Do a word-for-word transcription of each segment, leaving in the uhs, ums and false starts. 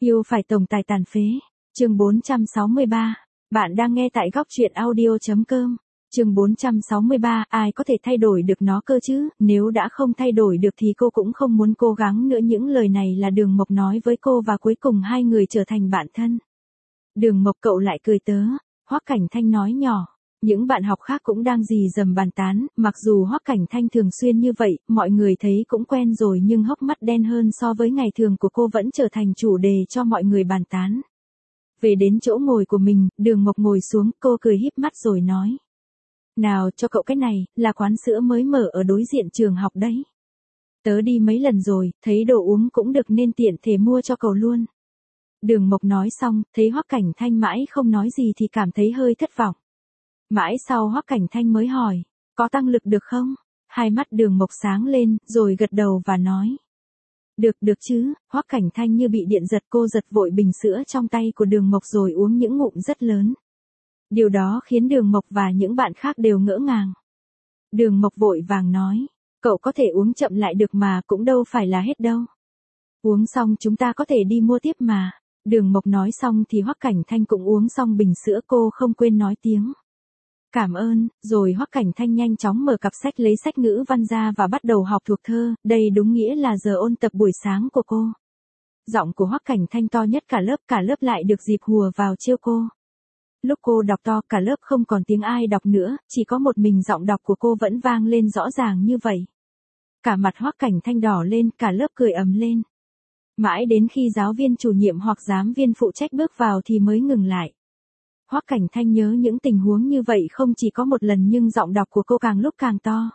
Yêu phải tổng tài tàn phế. Chương bốn trăm sáu mươi ba. Bạn đang nghe tại góc truyện audio chấm com. Chương bốn trăm sáu mươi ba, ai có thể thay đổi được nó cơ chứ, nếu đã không thay đổi được thì cô cũng không muốn cố gắng nữa. Những lời này là Đường Mộc nói với cô và cuối cùng hai người trở thành bạn thân. Đường Mộc, cậu lại cười tớ, Hoắc Cảnh Thanh nói nhỏ. Những bạn học khác cũng đang rì rầm bàn tán, mặc dù Hoắc Cảnh Thanh thường xuyên như vậy, mọi người thấy cũng quen rồi, nhưng hốc mắt đen hơn so với ngày thường của cô vẫn trở thành chủ đề cho mọi người bàn tán. Về đến chỗ ngồi của mình, Đường Mộc ngồi xuống, cô cười híp mắt rồi nói. Nào, cho cậu cái này, là quán sữa mới mở ở đối diện trường học đấy. Tớ đi mấy lần rồi, thấy đồ uống cũng được nên tiện thể mua cho cậu luôn. Đường Mộc nói xong, thấy Hoắc Cảnh Thanh mãi không nói gì thì cảm thấy hơi thất vọng. Mãi sau Hoắc Cảnh Thanh mới hỏi, có tăng lực được không? Hai mắt Đường Mộc sáng lên, rồi gật đầu và nói. Được được chứ. Hoắc Cảnh Thanh như bị điện giật, cô giật vội bình sữa trong tay của Đường Mộc rồi uống những ngụm rất lớn. Điều đó khiến Đường Mộc và những bạn khác đều ngỡ ngàng. Đường Mộc vội vàng nói, cậu có thể uống chậm lại được mà, cũng đâu phải là hết đâu. Uống xong chúng ta có thể đi mua tiếp mà. Đường Mộc nói xong thì Hoắc Cảnh Thanh cũng uống xong bình sữa, cô không quên nói tiếng. Cảm ơn, rồi Hoắc Cảnh Thanh nhanh chóng mở cặp sách lấy sách ngữ văn ra và bắt đầu học thuộc thơ, đây đúng nghĩa là giờ ôn tập buổi sáng của cô. Giọng của Hoắc Cảnh Thanh to nhất cả lớp, cả lớp lại được dịp hùa vào trêu cô. Lúc cô đọc to, cả lớp không còn tiếng ai đọc nữa, chỉ có một mình giọng đọc của cô vẫn vang lên rõ ràng như vậy. Cả mặt Hoắc Cảnh Thanh đỏ lên, cả lớp cười ầm lên. Mãi đến khi giáo viên chủ nhiệm hoặc giám viên phụ trách bước vào thì mới ngừng lại. Hoắc Cảnh Thanh nhớ những tình huống như vậy không chỉ có một lần, nhưng giọng đọc của cô càng lúc càng to.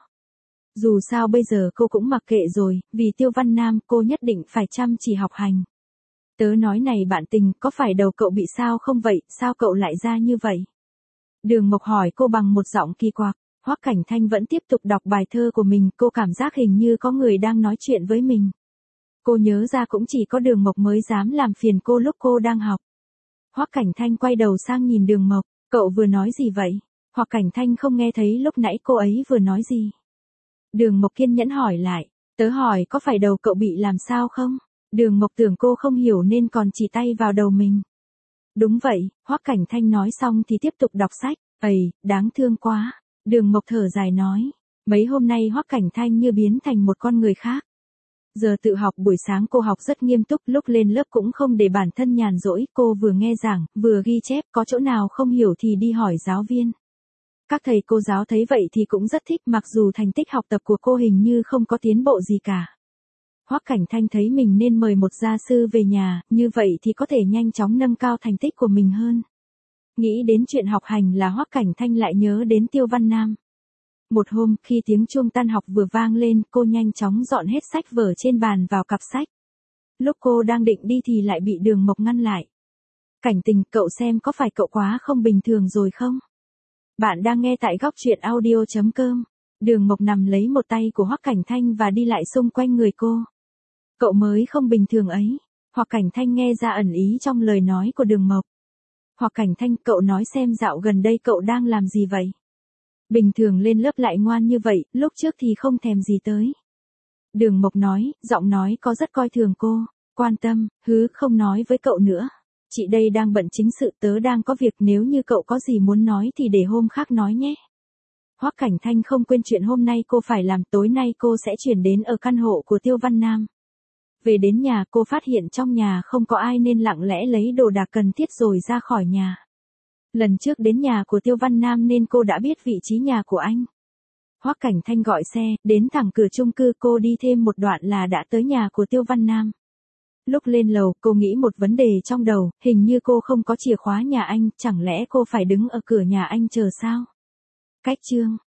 Dù sao bây giờ cô cũng mặc kệ rồi, vì Tiêu Văn Nam cô nhất định phải chăm chỉ học hành. Tớ nói này bạn tình, có phải đầu cậu bị sao không vậy, sao cậu lại ra như vậy? Đường Mộc hỏi cô bằng một giọng kỳ quặc. Hoắc Cảnh Thanh vẫn tiếp tục đọc bài thơ của mình, cô cảm giác hình như có người đang nói chuyện với mình. Cô nhớ ra cũng chỉ có Đường Mộc mới dám làm phiền cô lúc cô đang học. Hoắc Cảnh Thanh quay đầu sang nhìn Đường Mộc, cậu vừa nói gì vậy? Hoắc Cảnh Thanh không nghe thấy lúc nãy cô ấy vừa nói gì. Đường Mộc kiên nhẫn hỏi lại, tớ hỏi có phải đầu cậu bị làm sao không? Đường Mộc tưởng cô không hiểu nên còn chỉ tay vào đầu mình. Đúng vậy, Hoắc Cảnh Thanh nói xong thì tiếp tục đọc sách. Ây, đáng thương quá. Đường Mộc thở dài nói, mấy hôm nay Hoắc Cảnh Thanh như biến thành một con người khác. Giờ tự học buổi sáng cô học rất nghiêm túc, lúc lên lớp cũng không để bản thân nhàn rỗi, cô vừa nghe giảng, vừa ghi chép, có chỗ nào không hiểu thì đi hỏi giáo viên. Các thầy cô giáo thấy vậy thì cũng rất thích, mặc dù thành tích học tập của cô hình như không có tiến bộ gì cả. Hoắc Cảnh Thanh thấy mình nên mời một gia sư về nhà, như vậy thì có thể nhanh chóng nâng cao thành tích của mình hơn. Nghĩ đến chuyện học hành là Hoắc Cảnh Thanh lại nhớ đến Tiêu Văn Nam. Một hôm, khi tiếng chuông tan học vừa vang lên, cô nhanh chóng dọn hết sách vở trên bàn vào cặp sách. Lúc cô đang định đi thì lại bị Đường Mộc ngăn lại. Cảnh tình, cậu xem có phải cậu quá không bình thường rồi không? Bạn đang nghe tại góc truyện audio chấm com. Đường Mộc nằm lấy một tay của Hoắc Cảnh Thanh và đi lại xung quanh người cô. Cậu mới không bình thường ấy. Hoắc Cảnh Thanh nghe ra ẩn ý trong lời nói của Đường Mộc. Hoắc Cảnh Thanh, cậu nói xem dạo gần đây cậu đang làm gì vậy? Bình thường lên lớp lại ngoan như vậy, lúc trước thì không thèm gì tới. Đường Mộc nói, giọng nói có rất coi thường cô. Quan tâm, hứ, không nói với cậu nữa. Chị đây đang bận chính sự, tớ đang có việc, nếu như cậu có gì muốn nói thì để hôm khác nói nhé. Hoắc Cảnh Thanh không quên chuyện hôm nay cô phải làm, tối nay cô sẽ chuyển đến ở căn hộ của Tiêu Văn Nam. Về đến nhà cô phát hiện trong nhà không có ai nên lặng lẽ lấy đồ đạc cần thiết rồi ra khỏi nhà. Lần trước đến nhà của Tiêu Văn Nam nên cô đã biết vị trí nhà của anh. Hoắc Cảnh Thanh gọi xe, đến thẳng cửa chung cư, cô đi thêm một đoạn là đã tới nhà của Tiêu Văn Nam. Lúc lên lầu, cô nghĩ một vấn đề trong đầu, hình như cô không có chìa khóa nhà anh, chẳng lẽ cô phải đứng ở cửa nhà anh chờ sao? Cách chương